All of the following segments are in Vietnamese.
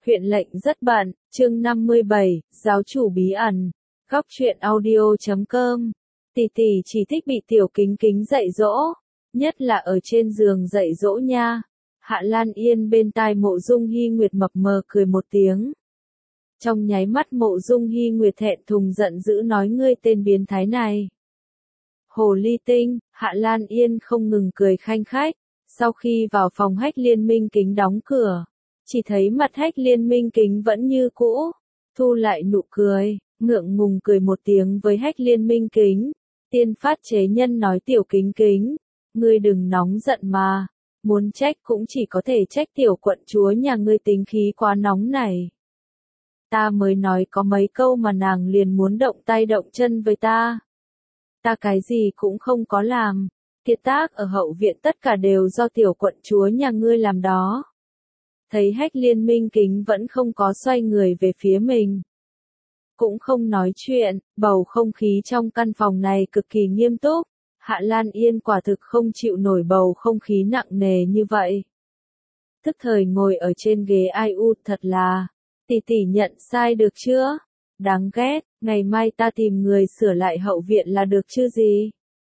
Huyện lệnh rất bận, chương 57, giáo chủ bí ẩn, góc truyện audio.com. Tỷ tỷ chỉ thích bị Tiểu Kính Kính dạy dỗ, nhất là ở trên giường dạy dỗ nha. Hạ Lan Yên bên tai Mộ Dung Hi Nguyệt mập mờ cười một tiếng. Trong nháy mắt Mộ Dung Hi Nguyệt thẹn thùng giận dữ nói ngươi tên biến thái này. Hồ ly tinh, Hạ Lan Yên không ngừng cười khanh khách. Sau khi vào phòng Hách Liên Minh Kính đóng cửa, chỉ thấy mặt Hách Liên Minh Kính vẫn như cũ, thu lại nụ cười, ngượng ngùng cười một tiếng với Hách Liên Minh Kính. Tiên phát chế nhân nói Tiểu Kính Kính, ngươi đừng nóng giận mà, muốn trách cũng chỉ có thể trách tiểu quận chúa nhà ngươi tính khí quá nóng này. Ta mới nói có mấy câu mà nàng liền muốn động tay động chân với ta. Ta cái gì cũng không có làm, kiệt tác ở hậu viện tất cả đều do tiểu quận chúa nhà ngươi làm đó. Thấy Hách Liên Minh Kính vẫn không có xoay người về phía mình, cũng không nói chuyện, bầu không khí trong căn phòng này cực kỳ nghiêm túc. Hạ Lan Yên quả thực không chịu nổi bầu không khí nặng nề như vậy. Tức thời ngồi ở trên ghế ai u thật là, tỷ tỷ nhận sai được chưa? Đáng ghét, ngày mai ta tìm người sửa lại hậu viện là được chứ gì?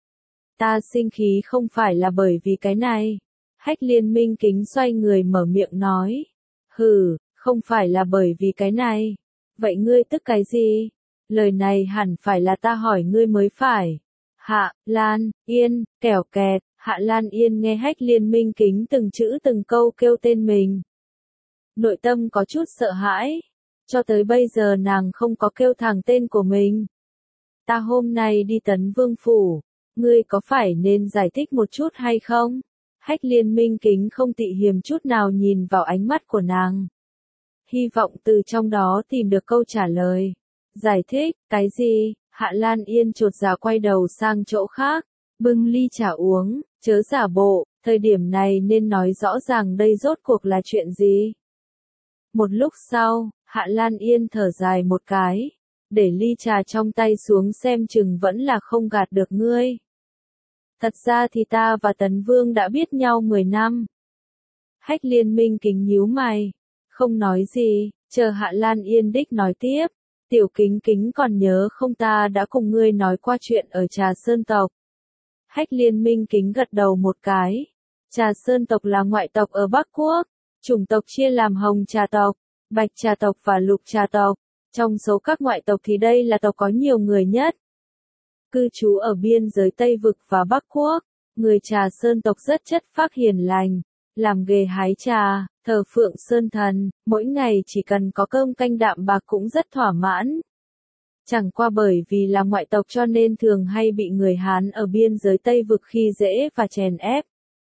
Ta sinh khí không phải là bởi vì cái này. Hách Liên Minh Kính xoay người mở miệng nói. Hừ, không phải là bởi vì cái này. Vậy ngươi tức cái gì? Lời này hẳn phải là ta hỏi ngươi mới phải. Hạ Lan Yên, kẻo kẹt. Hạ Lan Yên nghe Hách Liên Minh Kính từng chữ từng câu kêu tên mình. Nội tâm có chút sợ hãi. Cho tới bây giờ nàng không có kêu thẳng tên của mình. Ta hôm nay đi Tấn Vương Phủ. Ngươi có phải nên giải thích một chút hay không? Hách Liên Minh Kính không tị hiềm chút nào nhìn vào ánh mắt của nàng. Hy vọng từ trong đó tìm được câu trả lời. Giải thích, cái gì? Hạ Lan Yên chột dạ quay đầu sang chỗ khác, bưng ly trà uống, chớ giả bộ, thời điểm này nên nói rõ ràng đây rốt cuộc là chuyện gì. Một lúc sau, Hạ Lan Yên thở dài một cái, để ly trà trong tay xuống xem chừng vẫn là không gạt được ngươi. Thật ra thì ta và Tấn Vương đã biết nhau 10 năm. Hách Liên Minh Kính nhíu mày, không nói gì, chờ Hạ Lan Yên đích nói tiếp. Tiểu Kính Kính còn nhớ không ta đã cùng ngươi nói qua chuyện ở Trà Sơn tộc. Hách Liên Minh Kính gật đầu một cái. Trà Sơn tộc là ngoại tộc ở Bắc Quốc, chủng tộc chia làm Hồng Trà tộc, Bạch Trà tộc và Lục Trà tộc. Trong số các ngoại tộc thì đây là tộc có nhiều người nhất. Cư trú ở biên giới Tây Vực và Bắc Quốc, người Trà Sơn tộc rất chất phác hiền lành, làm nghề hái trà, thờ Phượng Sơn Thần, mỗi ngày chỉ cần có cơm canh đạm bạc cũng rất thỏa mãn. Chẳng qua bởi vì là ngoại tộc cho nên thường hay bị người Hán ở biên giới Tây Vực khi dễ và chèn ép.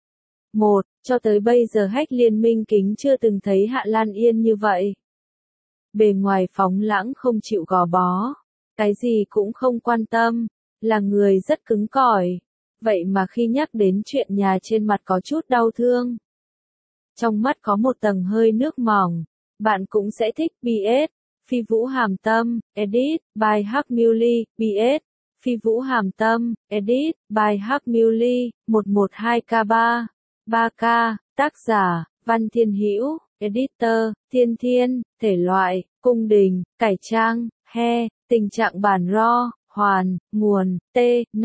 Cho tới bây giờ Hách Liên Minh Kính chưa từng thấy Hạ Lan Yên như vậy. Bề ngoài phóng lãng không chịu gò bó, cái gì cũng không quan tâm, là người rất cứng cỏi. Vậy mà khi nhắc đến chuyện nhà trên mặt có chút đau thương. Trong mắt có một tầng hơi nước mỏng, bạn cũng sẽ thích BS. Phi Vũ Hàm Tâm, edit, by Hắc Mully, BS. Phi Vũ Hàm Tâm, edit, by Hắc Mully, 112K3, 3K, tác giả, Văn Thiên Hữu, editor, Thiên Thiên, thể loại, cung đình, cải trang, tình trạng bản RAW, hoàn, nguồn, T,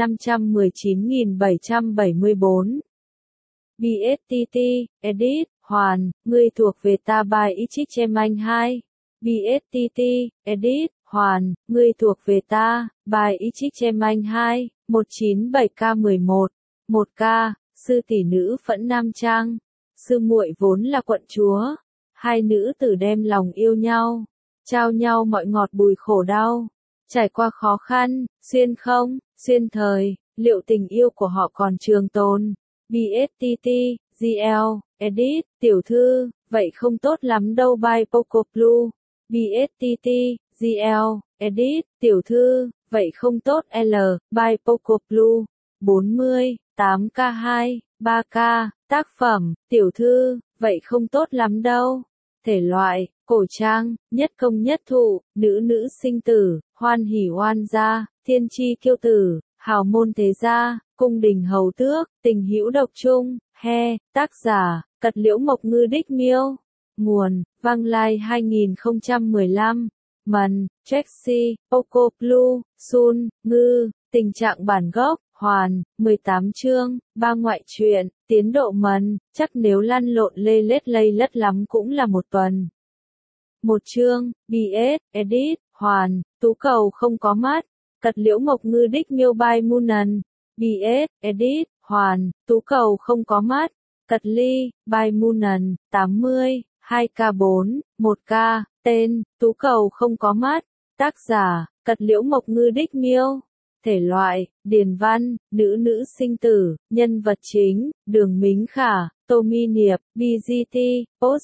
519774. BSTT, edit, hoàn, ngươi thuộc về ta by Ichichem 2. BSTT, edit, hoàn, ngươi thuộc về ta, by Ichichem 2, 197K11, 1K, sư tỷ nữ Phẫn Nam Trang. Sư muội vốn là quận chúa, hai nữ tử đem lòng yêu nhau, trao nhau mọi ngọt bùi khổ đau, trải qua khó khăn, xuyên thời, liệu tình yêu của họ còn trường tồn. BSTT, GL, edit, tiểu thư, vậy không tốt lắm đâu by Poco Blue. BSTT, GL, edit, tiểu thư, vậy không tốt L, by Poco Blue. 40, 8K2, 3K, tác phẩm, tiểu thư, vậy không tốt lắm đâu. Thể loại, cổ trang, nhất công nhất thụ, nữ sinh tử, hoan hỉ oan gia, thiên chi kiêu tử, hào môn thế gia, cung đình hầu tước, tình hữu độc trung, tác giả, Cật Liễu Mộc Ngư Đích Miêu. nguồn, Vang Lai 2015, Mần, Trexie, Poco Blue, Sun, Ngư, tình trạng bản gốc, Hoàn, 18 chương, 3 ngoại truyện, tiến độ Mần, chắc nếu lăn lộn lây lất lắm cũng là một tuần. Một chương, BS, Edit, Hoàn, tú cầu không có mắt, tật liễu mộc ngư đích miêu bai munan, BS, Edit, Hoàn, tú cầu không có mắt, tật ly, bai munan, 80, 2K4, 1K, tên, tú cầu không có mắt, tác giả, tật liễu mộc ngư đích miêu. Thể loại, điền văn, nữ sinh tử, nhân vật chính, Đường Mính Khả, Tô Mi Niệp, BGT, Post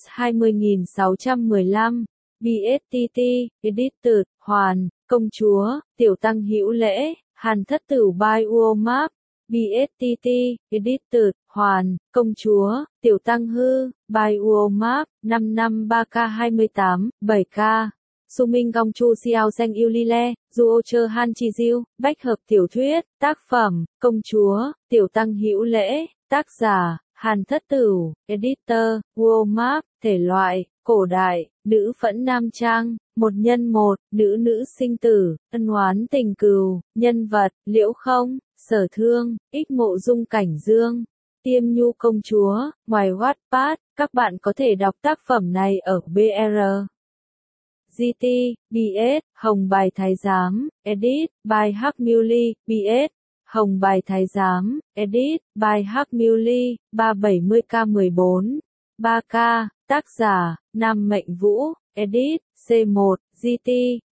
20615, BSTT, Editor, Hoàn, Công Chúa, Tiểu Tăng Hữu Lễ, Hàn Thất Tửu by Uomap, BSTT, Editor, Hoàn, Công Chúa, Tiểu Tăng Hư, by Uomap, 553K28, 7K. Su Minh Gong Chu Xiao Danh Yêu Li Le, Duo Chơ Han Chi Diêu, bách hợp tiểu thuyết, tác phẩm, Công Chúa, Tiểu Tăng Hữu Lễ, tác giả, Hàn Thất Tửu, Editor, World thể loại, cổ đại, nữ phẫn nam trang, một nhân một, nữ sinh tử, ân oán tình cừu, nhân vật, Liễu Không, Sở Thương, Ích Mộ Dung Cảnh Dương, Tiêm Nhu Công Chúa, ngoài Wattpad, các bạn có thể đọc tác phẩm này ở BR. GT, BS, Hồng Bài Thái Giám, Edit, by Hắc Muley, BS, Hồng Bài Thái Giám, Edit, by Hắc Muley, 370K14, 3K, tác giả, Nam Mệnh Vũ, Edit, C1, GT,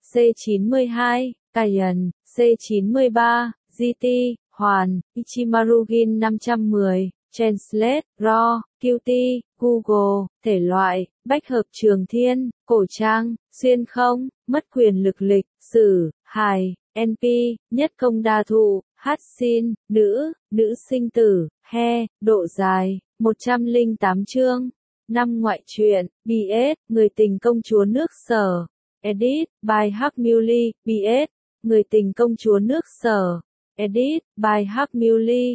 C92, Kayan, C93, GT, Hoàn, Ichimarugin 510, Translate, Raw, QT, Google, thể loại, bách hợp trường thiên, cổ trang, xuyên không, mất quyền lực lịch sử, hài, NP, nhất công đa thụ, hát xin, nữ sinh tử, he, độ dài, 108 chương, 5 ngoại truyện, BS, người tình công chúa nước Sở, Edit, by Hắc Muley, BS, người tình công chúa nước Sở, Edit, by Hắc Muley,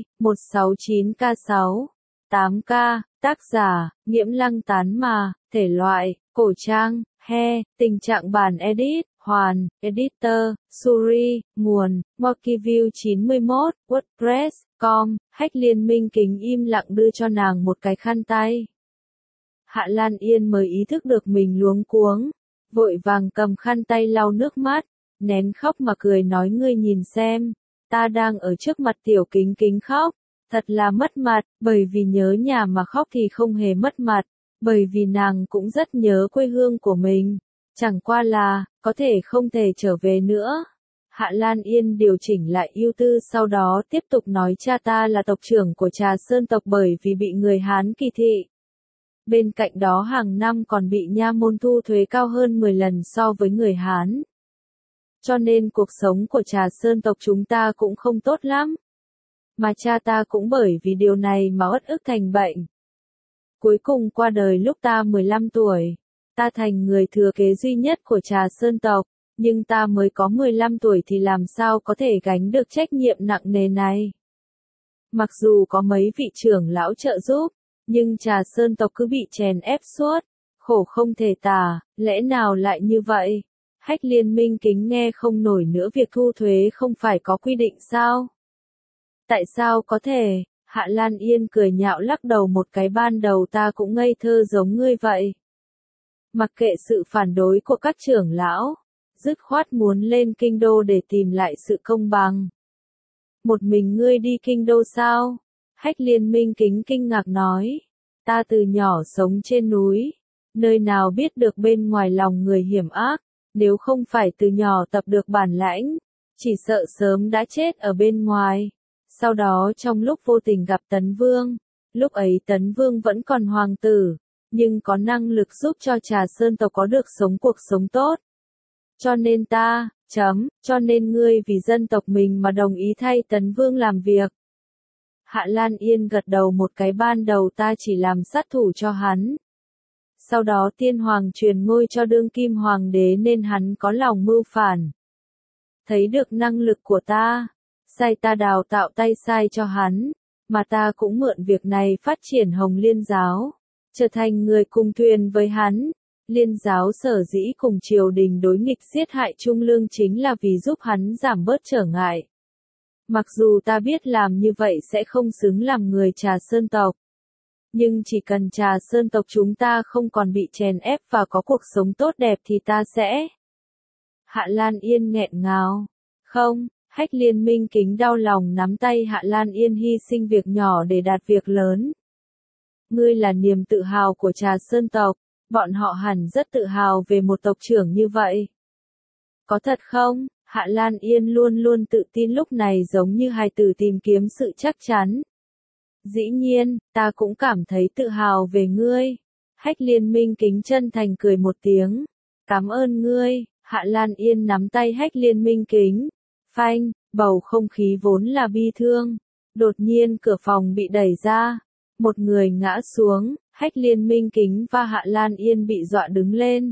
169K6, 8K, tác giả, Nghiễm Lăng Tán Mà, thể loại, cổ trang, he, tình trạng bản Edit, Hoàn, Editor, Suri, nguồn, Monkeyview 91, WordPress.com, Hách Liên Minh kính im lặng đưa cho nàng một cái khăn tay. Hạ Lan Yên mới ý thức được mình luống cuống, vội vàng cầm khăn tay lau nước mắt, nén khóc mà cười nói ngươi nhìn xem, ta đang ở trước mặt tiểu kính kính khóc, thật là mất mặt, bởi vì nhớ nhà mà khóc thì không hề mất mặt, bởi vì nàng cũng rất nhớ quê hương của mình, chẳng qua là, có thể không thể trở về nữa. Hạ Lan Yên điều chỉnh lại ưu tư sau đó tiếp tục nói cha ta là tộc trưởng của Trà Sơn tộc bởi vì bị người Hán kỳ thị. Bên cạnh đó hàng năm còn bị nha môn thu thuế cao hơn 10 lần so với người Hán. Cho nên cuộc sống của Trà Sơn tộc chúng ta cũng không tốt lắm. Mà cha ta cũng bởi vì điều này mà uất ức thành bệnh. Cuối cùng qua đời lúc ta 15 tuổi. Ta thành người thừa kế duy nhất của Trà Sơn tộc. Nhưng ta mới có 15 tuổi thì làm sao có thể gánh được trách nhiệm nặng nề này. Mặc dù có mấy vị trưởng lão trợ giúp, nhưng Trà Sơn tộc cứ bị chèn ép suốt. Khổ không thể tả, lẽ nào lại như vậy? Hách Liên Minh kính nghe không nổi nữa, việc thu thuế không phải có quy định sao? Tại sao có thể? Hạ Lan Yên cười nhạo lắc đầu một cái, ban đầu ta cũng ngây thơ giống ngươi vậy. Mặc kệ sự phản đối của các trưởng lão, dứt khoát muốn lên kinh đô để tìm lại sự công bằng. Một mình ngươi đi kinh đô sao? Hách Liên Minh kính kinh ngạc nói. Ta từ nhỏ sống trên núi, nơi nào biết được bên ngoài lòng người hiểm ác, nếu không phải từ nhỏ tập được bản lãnh, chỉ sợ sớm đã chết ở bên ngoài. Sau đó trong lúc vô tình gặp Tấn Vương, lúc ấy Tấn Vương vẫn còn hoàng tử, nhưng có năng lực giúp cho Trà Sơn tộc có được sống cuộc sống tốt. Cho nên cho nên ngươi vì dân tộc mình mà đồng ý thay Tấn Vương làm việc. Hạ Lan Yên gật đầu một cái, ban đầu ta chỉ làm sát thủ cho hắn. Sau đó tiên hoàng truyền ngôi cho đương kim hoàng đế nên hắn có lòng mưu phản. Thấy được năng lực của ta, sai ta đào tạo tay sai cho hắn, mà ta cũng mượn việc này phát triển Hồng Liên giáo. trở thành người cùng thuyền với hắn. Liên giáo sở dĩ cùng triều đình đối nghịch giết hại Trung Lương chính là vì giúp hắn giảm bớt trở ngại. Mặc dù ta biết làm như vậy sẽ không xứng làm người Trà Sơn tộc. Nhưng chỉ cần Trà Sơn tộc chúng ta không còn bị chèn ép và có cuộc sống tốt đẹp thì ta sẽ. Hạ Lan Yên nghẹn ngào. Không, Hách Liên Minh Kính đau lòng nắm tay Hạ Lan Yên hy sinh việc nhỏ để đạt việc lớn. Ngươi là niềm tự hào của Trà Sơn tộc, bọn họ hẳn rất tự hào về một tộc trưởng như vậy. Có thật không? Hạ Lan Yên luôn luôn tự tin lúc này giống như hài tử tìm kiếm sự chắc chắn. Dĩ nhiên, ta cũng cảm thấy tự hào về ngươi. Hách Liên Minh Kính chân thành cười một tiếng. Cảm ơn ngươi. Hạ Lan Yên nắm tay Hách Liên Minh Kính. Phanh, bầu không khí vốn là bi thương. Đột nhiên cửa phòng bị đẩy ra. Một người ngã xuống, Hách Liên Minh Kính và Hạ Lan Yên bị dọa đứng lên.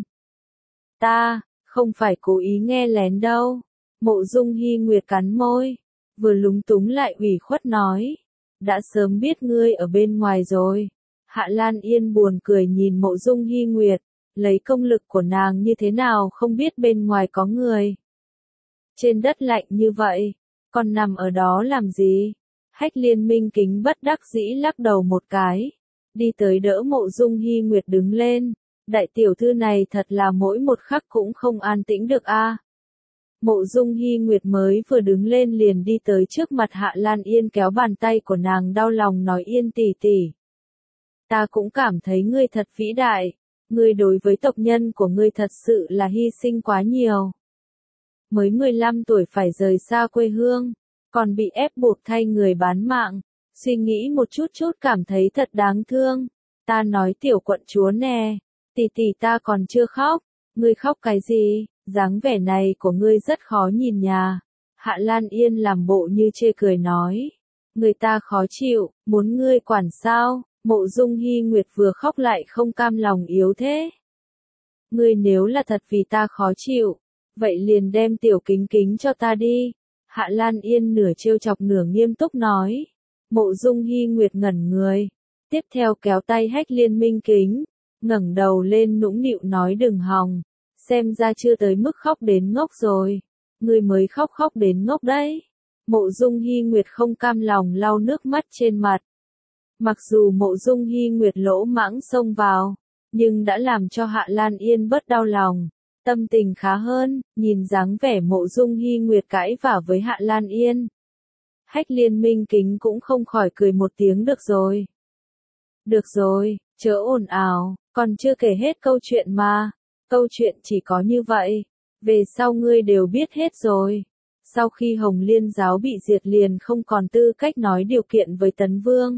Ta, không phải cố ý nghe lén đâu. Mộ Dung Hy Nguyệt cắn môi. Vừa lúng túng lại ủy khuất nói. Đã sớm biết ngươi ở bên ngoài rồi. Hạ Lan Yên buồn cười nhìn Mộ Dung Hy Nguyệt. Lấy công lực của nàng như thế nào không biết bên ngoài có người. Trên đất lạnh như vậy, còn nằm ở đó làm gì? Hách Liên Minh Kính bất đắc dĩ lắc đầu một cái. Đi tới đỡ Mộ Dung Hy Nguyệt đứng lên. Đại tiểu thư này thật là mỗi một khắc cũng không an tĩnh được a. Mộ Dung Hy Nguyệt mới vừa đứng lên liền đi tới trước mặt Hạ Lan Yên kéo bàn tay của nàng đau lòng nói Yên tỷ tỷ. Ta cũng cảm thấy ngươi thật vĩ đại. Ngươi đối với tộc nhân của ngươi thật sự là hy sinh quá nhiều. Mới 15 tuổi phải rời xa quê hương, còn bị ép buộc thay người bán mạng. Suy nghĩ một chút cảm thấy thật đáng thương. Ta nói tiểu quận chúa nè, tỷ tỷ ta còn chưa khóc. Ngươi khóc cái gì? Dáng vẻ này của ngươi rất khó nhìn nhà. Hạ Lan Yên làm bộ như chê cười nói. Người ta khó chịu, muốn ngươi quản sao? Mộ Dung Hy Nguyệt vừa khóc lại không cam lòng yếu thế. Ngươi nếu là thật vì ta khó chịu, vậy liền đem tiểu Kính Kính cho ta đi. Hạ Lan Yên nửa trêu chọc nửa nghiêm túc nói. Mộ Dung Hy Nguyệt ngẩn người. Tiếp theo kéo tay Hách Liên Minh Kính. Ngẩng đầu lên nũng nịu nói đừng hòng. Xem ra chưa tới mức khóc đến ngốc rồi. Ngươi mới khóc đến ngốc đấy. Mộ Dung Hy Nguyệt không cam lòng lau nước mắt trên mặt. Mặc dù Mộ Dung Hy Nguyệt lỗ mãng xông vào, nhưng đã làm cho Hạ Lan Yên bớt đau lòng. Tâm tình khá hơn, nhìn dáng vẻ Mộ Dung Hy Nguyệt cãi vả với Hạ Lan Yên. Hách Liên Minh Kính cũng không khỏi cười một tiếng được rồi. Được rồi, chớ ồn ào, còn chưa kể hết câu chuyện mà. Câu chuyện chỉ có như vậy. Về sau ngươi đều biết hết rồi. Sau khi Hồng Liên giáo bị diệt liền không còn tư cách nói điều kiện với Tấn Vương.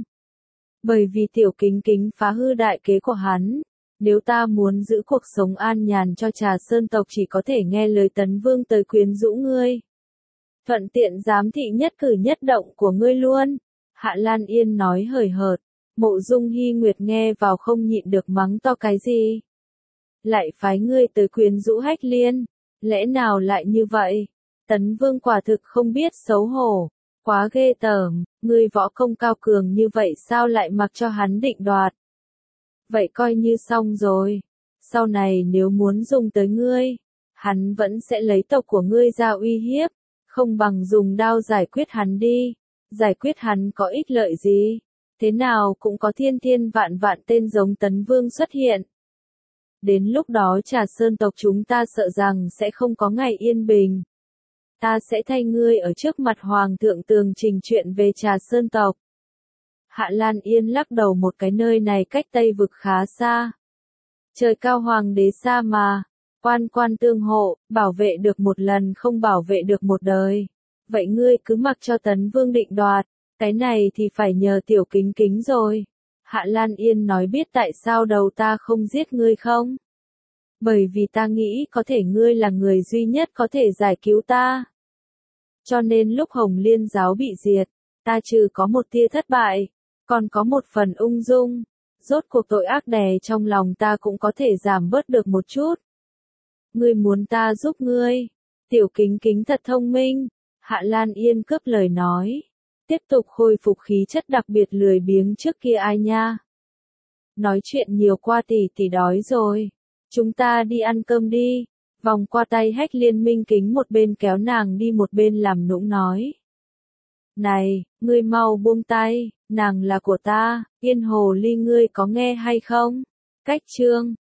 Bởi vì tiểu Kính Kính phá hư đại kế của hắn. Nếu ta muốn giữ cuộc sống an nhàn cho Trà Sơn tộc chỉ có thể nghe lời Tấn Vương tới quyến rũ ngươi. Thuận tiện giám thị nhất cử nhất động của ngươi luôn. Hạ Lan Yên nói hời hợt. Mộ Dung Hy Nguyệt nghe vào không nhịn được mắng to cái gì. Lại phái ngươi tới quyến rũ Hách Liên. Lẽ nào lại như vậy? Tấn Vương quả thực không biết xấu hổ. Quá ghê tởm, ngươi võ công cao cường như vậy sao lại mặc cho hắn định đoạt? Vậy coi như xong rồi. Sau này nếu muốn dùng tới ngươi, hắn vẫn sẽ lấy tộc của ngươi ra uy hiếp. Không bằng dùng đao giải quyết hắn đi. Giải quyết hắn có ích lợi gì? Thế nào cũng có thiên vạn tên giống Tấn Vương xuất hiện. Đến lúc đó Trà Sơn tộc chúng ta sợ rằng sẽ không có ngày yên bình. Ta sẽ thay ngươi ở trước mặt Hoàng thượng tường trình chuyện về Trà Sơn tộc. Hạ Lan Yên lắc đầu một cái nơi này cách Tây vực khá xa. Trời cao Hoàng đế xa mà. Quan tương hộ, bảo vệ được một lần không bảo vệ được một đời. Vậy ngươi cứ mặc cho Tấn Vương định đoạt. Cái này thì phải nhờ tiểu Kính Kính rồi. Hạ Lan Yên nói biết tại sao đầu ta không giết ngươi không? Bởi vì ta nghĩ có thể ngươi là người duy nhất có thể giải cứu ta. Cho nên lúc Hồng Liên giáo bị diệt, ta trừ có một tia thất bại, còn có một phần ung dung. Rốt cuộc tội ác đè trong lòng ta cũng có thể giảm bớt được một chút. Ngươi muốn ta giúp ngươi. Tiểu Kính Kính thật thông minh. Hạ Lan Yên cướp lời nói. Tiếp tục khôi phục khí chất đặc biệt lười biếng trước kia ai nha. nói chuyện nhiều qua tỷ đói rồi. Chúng ta đi ăn cơm đi. Vòng qua tay Hách Liên Minh Kính một bên kéo nàng đi một bên làm nũng nói. Này, ngươi mau buông tay, nàng là của ta, Yên Hồ Ly ngươi có nghe hay không? Cách chương